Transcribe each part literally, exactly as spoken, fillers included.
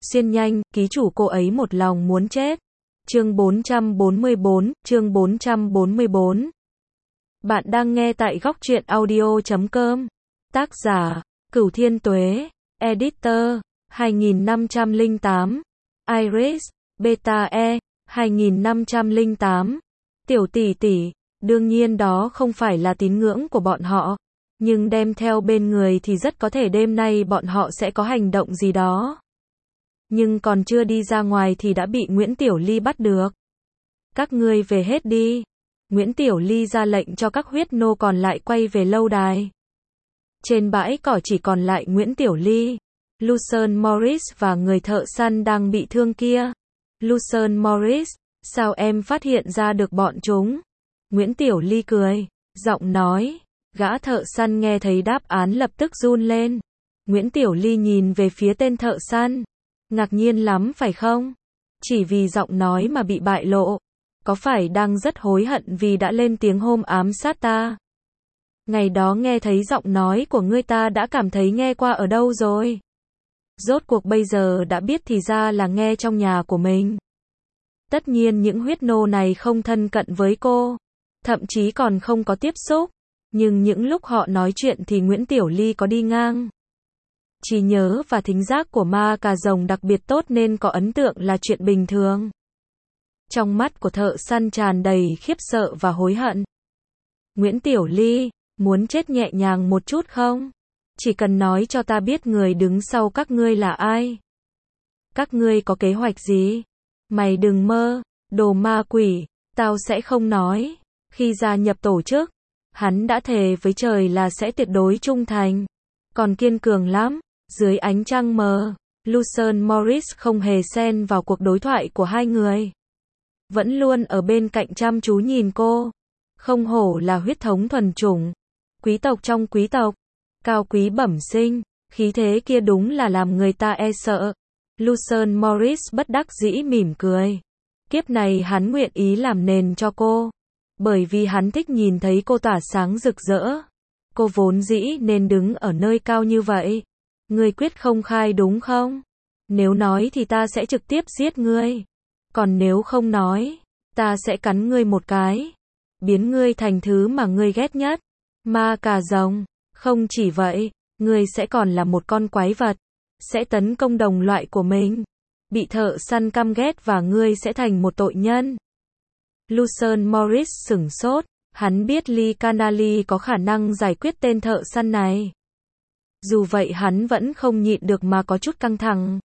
Xuyên nhanh, ký chủ cô ấy một lòng muốn chết. Chương bốn trăm bốn mươi bốn, chương bốn trăm bốn mươi bốn. Bạn đang nghe tại góc truyện audio chấm com. Tác giả, Cửu Thiên Tuế. Editor, hai nghìn năm trăm lẻ tám. Iris, Beta E, hai nghìn năm trăm lẻ tám. Tiểu tỷ tỷ, đương nhiên đó không phải là tín ngưỡng của bọn họ. Nhưng đem theo bên người thì rất có thể đêm nay bọn họ sẽ có hành động gì đó. Nhưng còn chưa đi ra ngoài thì đã bị Nguyễn Tiểu Ly bắt được. Các ngươi về hết đi. Nguyễn Tiểu Ly ra lệnh cho các huyết nô còn lại quay về lâu đài. Trên bãi cỏ chỉ còn lại Nguyễn Tiểu Ly, Lucian Morris và người thợ săn đang bị thương kia. Lucian Morris, sao em phát hiện ra được bọn chúng? Nguyễn Tiểu Ly cười, giọng nói. Gã thợ săn nghe thấy đáp án lập tức run lên. Nguyễn Tiểu Ly nhìn về phía tên thợ săn. Ngạc nhiên lắm phải không? Chỉ vì giọng nói mà bị bại lộ. Có phải đang rất hối hận vì đã lên tiếng hôm ám sát ta? Ngày đó nghe thấy giọng nói của ngươi ta đã cảm thấy nghe qua ở đâu rồi? Rốt cuộc bây giờ đã biết thì ra là nghe trong nhà của mình. Tất nhiên những huyết nô này không thân cận với cô. Thậm chí còn không có tiếp xúc. Nhưng những lúc họ nói chuyện thì Nguyễn Tiểu Ly có đi ngang. Trí nhớ và thính giác của ma cà rồng đặc biệt tốt nên có ấn tượng là chuyện bình thường. Trong mắt của thợ săn tràn đầy khiếp sợ và hối hận. Nguyễn Tiểu Ly, muốn chết nhẹ nhàng một chút không? Chỉ cần nói cho ta biết người đứng sau các ngươi là ai. Các ngươi có kế hoạch gì? Mày đừng mơ, đồ ma quỷ, tao sẽ không nói. Khi gia nhập tổ chức, hắn đã thề với trời là sẽ tuyệt đối trung thành. Còn kiên cường lắm. Dưới ánh trăng mờ, Lucian Morris không hề xen vào cuộc đối thoại của hai người. Vẫn luôn ở bên cạnh chăm chú nhìn cô. Không hổ là huyết thống thuần chủng. Quý tộc trong quý tộc. Cao quý bẩm sinh. Khí thế kia đúng là làm người ta e sợ. Lucian Morris bất đắc dĩ mỉm cười. Kiếp này hắn nguyện ý làm nền cho cô. Bởi vì hắn thích nhìn thấy cô tỏa sáng rực rỡ. Cô vốn dĩ nên đứng ở nơi cao như vậy. Ngươi quyết không khai đúng không? Nếu nói thì ta sẽ trực tiếp giết ngươi. Còn nếu không nói, ta sẽ cắn ngươi một cái. Biến ngươi thành thứ mà ngươi ghét nhất. Ma cà rồng. Không chỉ vậy, ngươi sẽ còn là một con quái vật. Sẽ tấn công đồng loại của mình. Bị thợ săn căm ghét và ngươi sẽ thành một tội nhân. Lucian Morris sửng sốt. Hắn biết Lee Canali có khả năng giải quyết tên thợ săn này. Dù vậy hắn vẫn không nhịn được mà có chút căng thẳng.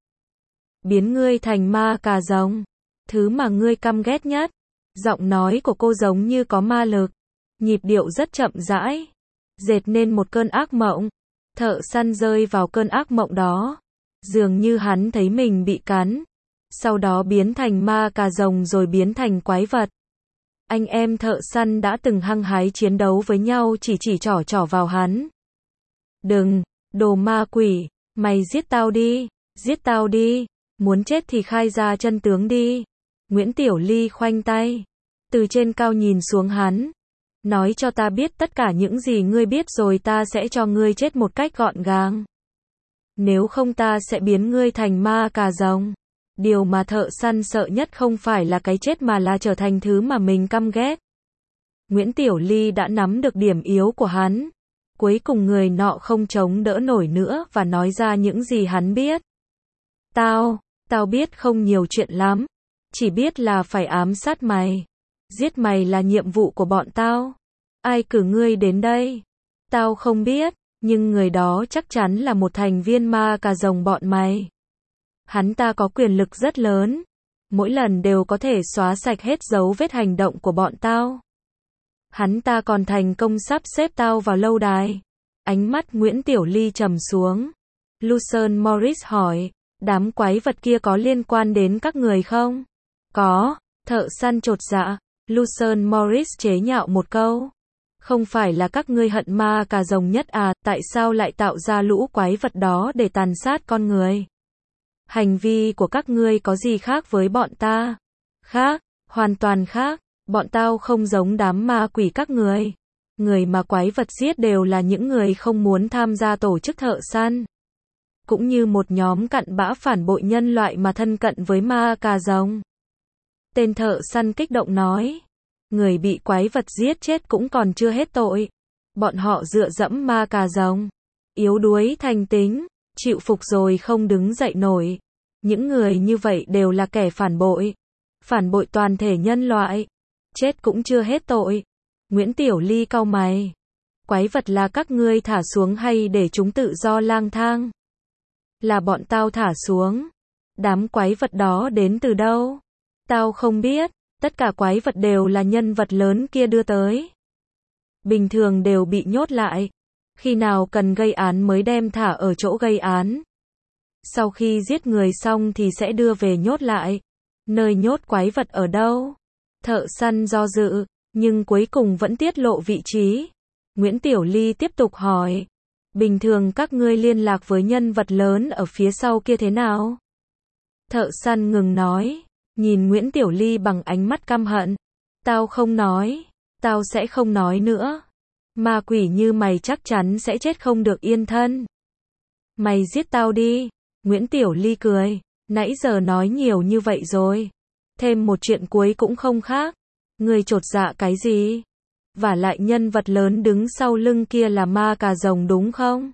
Biến ngươi thành ma cà rồng. Thứ mà ngươi căm ghét nhất. Giọng nói của cô giống như có ma lực. Nhịp điệu rất chậm rãi. Dệt nên một cơn ác mộng. Thợ săn rơi vào cơn ác mộng đó. Dường như hắn thấy mình bị cắn. Sau đó biến thành ma cà rồng rồi biến thành quái vật. Anh em thợ săn đã từng hăng hái chiến đấu với nhau chỉ chỉ trỏ trỏ vào hắn. Đừng, đồ ma quỷ, mày giết tao đi, giết tao đi, muốn chết thì khai ra chân tướng đi. Nguyễn Tiểu Ly khoanh tay, từ trên cao nhìn xuống hắn. Nói cho ta biết tất cả những gì ngươi biết rồi ta sẽ cho ngươi chết một cách gọn gàng. Nếu không ta sẽ biến ngươi thành ma cà rồng. Điều mà thợ săn sợ nhất không phải là cái chết mà là trở thành thứ mà mình căm ghét. Nguyễn Tiểu Ly đã nắm được điểm yếu của hắn. Cuối cùng người nọ không chống đỡ nổi nữa và nói ra những gì hắn biết. Tao, tao biết không nhiều chuyện lắm. Chỉ biết là phải ám sát mày. Giết mày là nhiệm vụ của bọn tao. Ai cử ngươi đến đây? Tao không biết, nhưng người đó chắc chắn là một thành viên ma cà rồng bọn mày. Hắn ta có quyền lực rất lớn. Mỗi lần đều có thể xóa sạch hết dấu vết hành động của bọn tao. Hắn ta còn thành công sắp xếp tao vào lâu đài. Ánh mắt Nguyễn Tiểu Ly trầm xuống. Lucian Morris hỏi, đám quái vật kia có liên quan đến các người không? Có, thợ săn chột dạ. Lucian Morris chế nhạo một câu. Không phải là các ngươi hận ma cà rồng nhất à, tại sao lại tạo ra lũ quái vật đó để tàn sát con người? Hành vi của các ngươi có gì khác với bọn ta? Khác, hoàn toàn khác. Bọn tao không giống đám ma quỷ các người. Người mà quái vật giết đều là những người không muốn tham gia tổ chức thợ săn. cũng như một nhóm cặn bã phản bội nhân loại mà thân cận với ma cà rồng. Tên thợ săn kích động nói, người bị quái vật giết chết cũng còn chưa hết tội. Bọn họ dựa dẫm ma cà rồng, yếu đuối thành tính, chịu phục rồi không đứng dậy nổi. Những người như vậy đều là kẻ phản bội. Phản bội toàn thể nhân loại. Chết cũng chưa hết tội. Nguyễn Tiểu Ly cau mày. Quái vật là các ngươi thả xuống hay để chúng tự do lang thang? Là bọn tao thả xuống. Đám quái vật đó đến từ đâu? Tao không biết. Tất cả quái vật đều là nhân vật lớn kia đưa tới. Bình thường đều bị nhốt lại. Khi nào cần gây án mới đem thả ở chỗ gây án. Sau khi giết người xong thì sẽ đưa về nhốt lại. Nơi nhốt quái vật ở đâu? Thợ săn do dự, nhưng cuối cùng vẫn tiết lộ vị trí. Nguyễn Tiểu Ly tiếp tục hỏi. Bình thường các ngươi liên lạc với nhân vật lớn ở phía sau kia thế nào? Thợ săn ngừng nói, nhìn Nguyễn Tiểu Ly bằng ánh mắt căm hận. Tao không nói, tao sẽ không nói nữa. Ma quỷ như mày chắc chắn sẽ chết không được yên thân. Mày giết tao đi. Nguyễn Tiểu Ly cười, nãy giờ nói nhiều như vậy rồi. Thêm một chuyện cuối cũng không khác. Ngươi chột dạ cái gì? Vả lại nhân vật lớn đứng sau lưng kia là ma cà rồng đúng không?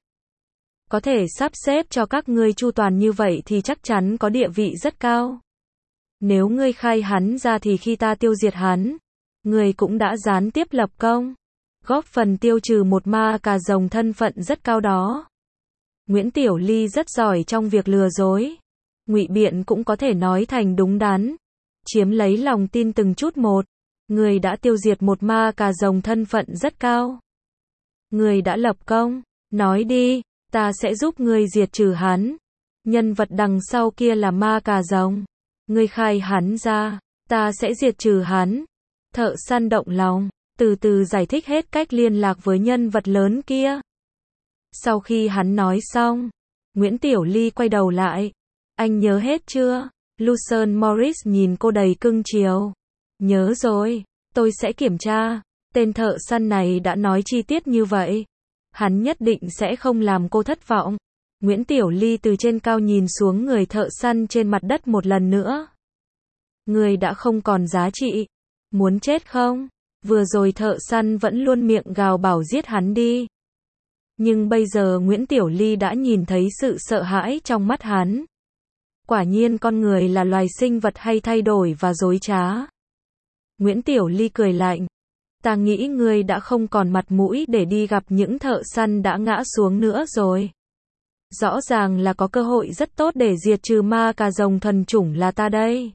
Có thể sắp xếp cho các ngươi chu toàn như vậy thì chắc chắn có địa vị rất cao. Nếu ngươi khai hắn ra thì khi ta tiêu diệt hắn, ngươi cũng đã gián tiếp lập công, góp phần tiêu trừ một ma cà rồng thân phận rất cao đó. Nguyễn Tiểu Ly rất giỏi trong việc lừa dối. Ngụy biện cũng có thể nói thành đúng đắn. Chiếm lấy lòng tin từng chút một. Người đã tiêu diệt một ma cà rồng thân phận rất cao. Người đã lập công. Nói đi, ta sẽ giúp ngươi diệt trừ hắn. Nhân vật đằng sau kia là ma cà rồng. Ngươi khai hắn ra, ta sẽ diệt trừ hắn. Thợ săn động lòng, từ từ giải thích hết cách liên lạc với nhân vật lớn kia. Sau khi hắn nói xong, Nguyễn Tiểu Ly quay đầu lại. Anh nhớ hết chưa? Lucien Morris nhìn cô đầy cưng chiều. Nhớ rồi, tôi sẽ kiểm tra. Tên thợ săn này đã nói chi tiết như vậy. Hắn nhất định sẽ không làm cô thất vọng. Nguyễn Tiểu Ly từ trên cao nhìn xuống người thợ săn trên mặt đất một lần nữa. Người đã không còn giá trị. Muốn chết không? Vừa rồi thợ săn vẫn luôn miệng gào bảo giết hắn đi. Nhưng bây giờ Nguyễn Tiểu Ly đã nhìn thấy sự sợ hãi trong mắt hắn. Quả nhiên con người là loài sinh vật hay thay đổi và dối trá. Nguyễn Tiểu Ly cười lạnh. Ta nghĩ ngươi đã không còn mặt mũi để đi gặp những thợ săn đã ngã xuống nữa rồi. Rõ ràng là có cơ hội rất tốt để diệt trừ ma cà rồng thuần chủng là ta đây.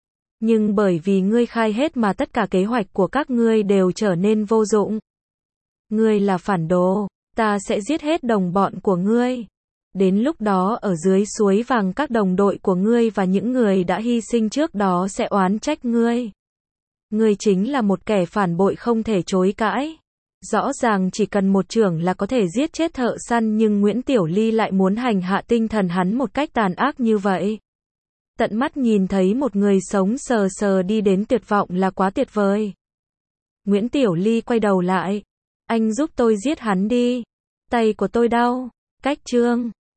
Nhưng bởi vì ngươi khai hết mà tất cả kế hoạch của các ngươi đều trở nên vô dụng. Ngươi là phản đồ, ta sẽ giết hết đồng bọn của ngươi. Đến lúc đó ở dưới suối vàng các đồng đội của ngươi và những người đã hy sinh trước đó sẽ oán trách ngươi. Ngươi chính là một kẻ phản bội không thể chối cãi. Rõ ràng chỉ cần một chưởng là có thể giết chết thợ săn nhưng Nguyễn Tiểu Ly lại muốn hành hạ tinh thần hắn một cách tàn ác như vậy. Tận mắt nhìn thấy một người sống sờ sờ đi đến tuyệt vọng là quá tuyệt vời. Nguyễn Tiểu Ly quay đầu lại. Anh giúp tôi giết hắn đi. Tay của tôi đau. Cách chương